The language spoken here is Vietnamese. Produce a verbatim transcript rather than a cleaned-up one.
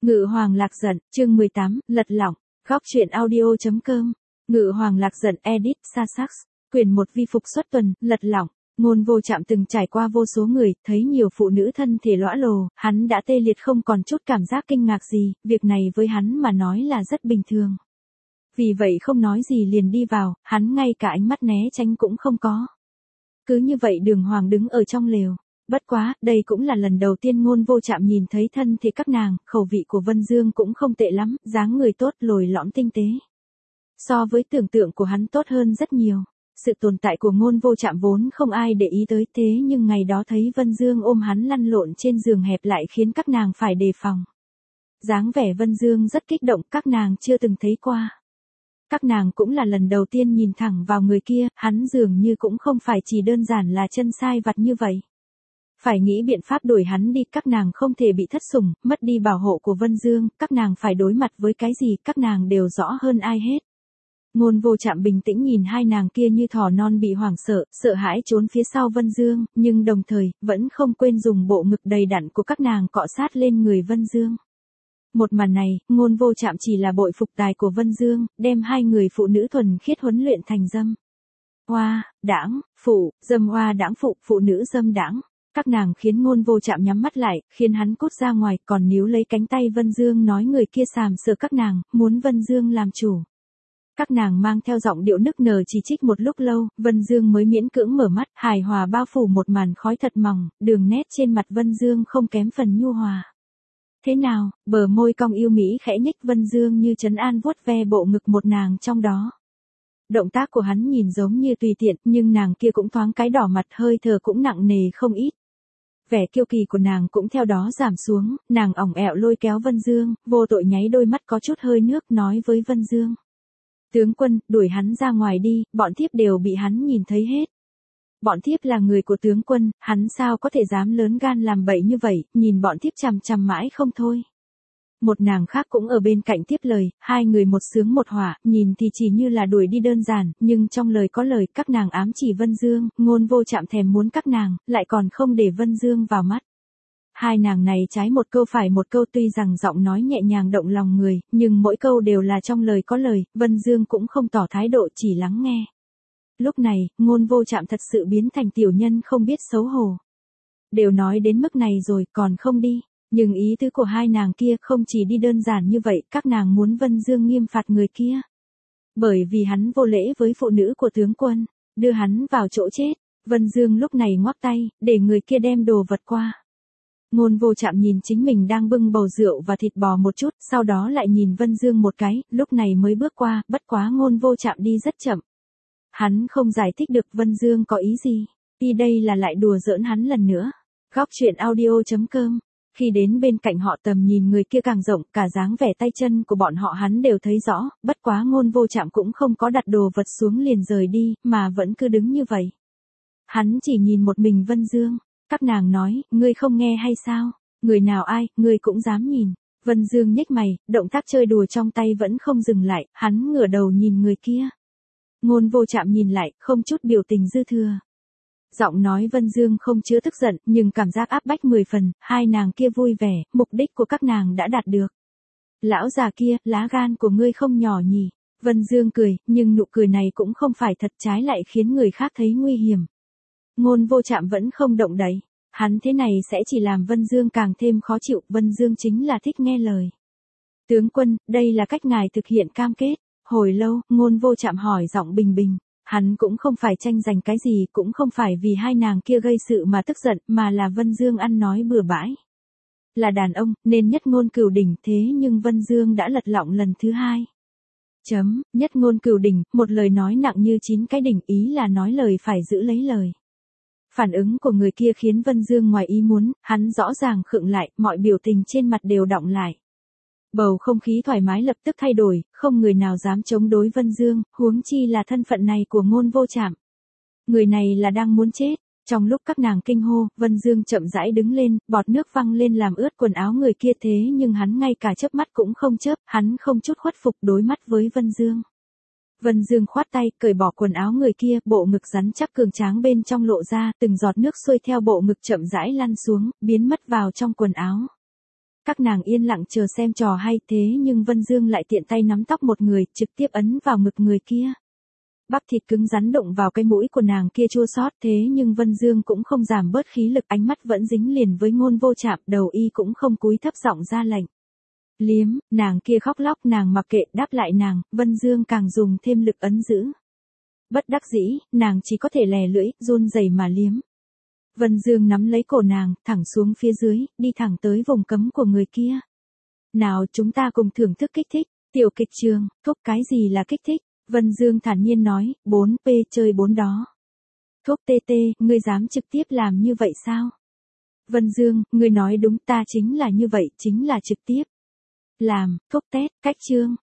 Ngự Hoàng Lạc Giận, chương mười tám, lật lỏng, góc truyện audio.com, Ngự Hoàng Lạc Giận edit, Sasax, quyển một vi phục xuất tuần, lật lỏng, Ngôn Vô Trạm từng trải qua vô số người, thấy nhiều phụ nữ thân thể lõa lồ, hắn đã tê liệt không còn chút cảm giác kinh ngạc gì, việc này với hắn mà nói là rất bình thường. Vì vậy không nói gì liền đi vào, hắn ngay cả ánh mắt né tránh cũng không có. Cứ như vậy Đường Hoàng đứng ở trong lều. Bất quá, đây cũng là lần đầu tiên Ngôn Vô Trạm nhìn thấy thân thể các nàng, khẩu vị của Vân Dương cũng không tệ lắm, dáng người tốt, lồi lõm tinh tế. So với tưởng tượng của hắn tốt hơn rất nhiều. Sự tồn tại của Ngôn Vô Trạm vốn không ai để ý tới, thế nhưng ngày đó thấy Vân Dương ôm hắn lăn lộn trên giường hẹp lại khiến các nàng phải đề phòng. Dáng vẻ Vân Dương rất kích động, các nàng chưa từng thấy qua. Các nàng cũng là lần đầu tiên nhìn thẳng vào người kia, hắn dường như cũng không phải chỉ đơn giản là chân sai vặt như vậy. Phải nghĩ biện pháp đuổi hắn đi, các nàng không thể bị thất sủng, mất đi bảo hộ của Vân Dương, các nàng phải đối mặt với cái gì, các nàng đều rõ hơn ai hết. Ngôn Vô Trạm bình tĩnh nhìn hai nàng kia như thỏ non bị hoảng sợ, sợ hãi trốn phía sau Vân Dương, nhưng đồng thời, vẫn không quên dùng bộ ngực đầy đặn của các nàng cọ sát lên người Vân Dương. Một màn này, Ngôn Vô Trạm chỉ là bội phục tài của Vân Dương, đem hai người phụ nữ thuần khiết huấn luyện thành dâm. Hoa, đãng, phụ, dâm hoa đãng phụ, phụ nữ dâm đãng. Các nàng khiến Ngôn Vô Trạm nhắm mắt lại, khiến hắn cút ra ngoài, còn níu lấy cánh tay Vân Dương nói người kia sàm sỡ các nàng, muốn Vân Dương làm chủ. Các nàng mang theo giọng điệu nức nở chỉ trích một lúc lâu, Vân Dương mới miễn cưỡng mở mắt, hài hòa bao phủ một màn khói thật mỏng, đường nét trên mặt Vân Dương không kém phần nhu hòa. Thế nào, bờ môi cong yêu mỹ khẽ nhích, Vân Dương như trấn an vuốt ve bộ ngực một nàng trong đó. Động tác của hắn nhìn giống như tùy tiện, nhưng nàng kia cũng thoáng cái đỏ mặt, hơi thở cũng nặng nề không ít. Vẻ kiêu kỳ của nàng cũng theo đó giảm xuống, nàng ỏng ẹo lôi kéo Vân Dương, vô tội nháy đôi mắt có chút hơi nước nói với Vân Dương. Tướng quân, đuổi hắn ra ngoài đi, bọn thiếp đều bị hắn nhìn thấy hết. Bọn thiếp là người của tướng quân, hắn sao có thể dám lớn gan làm bậy như vậy, nhìn bọn thiếp chằm chằm mãi không thôi. Một nàng khác cũng ở bên cạnh tiếp lời, hai người một sướng một hỏa, nhìn thì chỉ như là đuổi đi đơn giản, nhưng trong lời có lời, các nàng ám chỉ Vân Dương, Ngôn Vô Trạm thèm muốn các nàng, lại còn không để Vân Dương vào mắt. Hai nàng này trái một câu phải một câu, tuy rằng giọng nói nhẹ nhàng động lòng người, nhưng mỗi câu đều là trong lời có lời, Vân Dương cũng không tỏ thái độ, chỉ lắng nghe. Lúc này, Ngôn Vô Trạm thật sự biến thành tiểu nhân không biết xấu hổ. Đều nói đến mức này rồi, còn không đi. Nhưng ý tứ của hai nàng kia không chỉ đi đơn giản như vậy, các nàng muốn Vân Dương nghiêm phạt người kia. Bởi vì hắn vô lễ với phụ nữ của tướng quân, đưa hắn vào chỗ chết. Vân Dương lúc này ngoắc tay, để người kia đem đồ vật qua. Ngôn Vô Trạm nhìn chính mình đang bưng bầu rượu và thịt bò một chút, sau đó lại nhìn Vân Dương một cái, lúc này mới bước qua, bất quá Ngôn Vô Trạm đi rất chậm. Hắn không giải thích được Vân Dương có ý gì, đi đây là lại đùa giỡn hắn lần nữa. Góc truyện audio.com. Khi đến bên cạnh họ tầm nhìn người kia càng rộng, cả dáng vẻ tay chân của bọn họ hắn đều thấy rõ, bất quá Ngôn Vô Trạm cũng không có đặt đồ vật xuống liền rời đi, mà vẫn cứ đứng như vậy. Hắn chỉ nhìn một mình Vân Dương, các nàng nói, ngươi không nghe hay sao, người nào ai, ngươi cũng dám nhìn. Vân Dương nhếch mày, động tác chơi đùa trong tay vẫn không dừng lại, hắn ngửa đầu nhìn người kia. Ngôn Vô Trạm nhìn lại, không chút biểu tình dư thừa. Giọng nói Vân Dương không chứa tức giận, nhưng cảm giác áp bách mười phần, hai nàng kia vui vẻ, mục đích của các nàng đã đạt được. Lão già kia, lá gan của ngươi không nhỏ nhỉ. Vân Dương cười, nhưng nụ cười này cũng không phải thật, trái lại khiến người khác thấy nguy hiểm. Ngôn Vô Trạm vẫn không động đậy, hắn thế này sẽ chỉ làm Vân Dương càng thêm khó chịu, Vân Dương chính là thích nghe lời. Tướng quân, đây là cách ngài thực hiện cam kết. Hồi lâu, Ngôn Vô Trạm hỏi giọng bình bình. Hắn cũng không phải tranh giành cái gì, cũng không phải vì hai nàng kia gây sự mà tức giận, mà là Vân Dương ăn nói bừa bãi. Là đàn ông, nên nhất ngôn cửu đỉnh, thế nhưng Vân Dương đã lật lọng lần thứ hai. Chấm, nhất ngôn cửu đỉnh, một lời nói nặng như chín cái đỉnh, ý là nói lời phải giữ lấy lời. Phản ứng của người kia khiến Vân Dương ngoài ý muốn, hắn rõ ràng khựng lại, mọi biểu tình trên mặt đều đọng lại. Bầu không khí thoải mái lập tức thay đổi, không người nào dám chống đối Vân Dương, huống chi là thân phận này của Ngôn Vô Trạm. Người này là đang muốn chết. Trong lúc các nàng kinh hô, Vân Dương chậm rãi đứng lên, bọt nước văng lên làm ướt quần áo người kia, thế nhưng hắn ngay cả chớp mắt cũng không chớp, hắn không chút khuất phục đối mắt với Vân Dương. Vân Dương khoát tay, cởi bỏ quần áo người kia, bộ ngực rắn chắc cường tráng bên trong lộ ra, từng giọt nước xuôi theo bộ ngực chậm rãi lăn xuống, biến mất vào trong quần áo. Các nàng yên lặng chờ xem trò hay, thế nhưng Vân Dương lại tiện tay nắm tóc một người, trực tiếp ấn vào ngực người kia. Bắp thịt cứng rắn đụng vào cái mũi của nàng kia chua xót, thế nhưng Vân Dương cũng không giảm bớt khí lực, ánh mắt vẫn dính liền với Ngôn Vô Trạm, đầu y cũng không cúi thấp giọng ra lệnh. Liếm, nàng kia khóc lóc, nàng mặc kệ, đáp lại nàng, Vân Dương càng dùng thêm lực ấn giữ. Bất đắc dĩ, nàng chỉ có thể lè lưỡi, run rẩy mà liếm. Vân Dương nắm lấy cổ nàng, thẳng xuống phía dưới, đi thẳng tới vùng cấm của người kia. Nào chúng ta cùng thưởng thức kích thích, tiểu kịch trường, thúc cái gì là kích thích? Vân Dương thản nhiên nói, bốn p chơi bốn đó. Thuốc tê tê, ngươi dám trực tiếp làm như vậy sao? Vân Dương, ngươi nói đúng, ta chính là như vậy, chính là trực tiếp. Làm, thuốc tét, cách chương.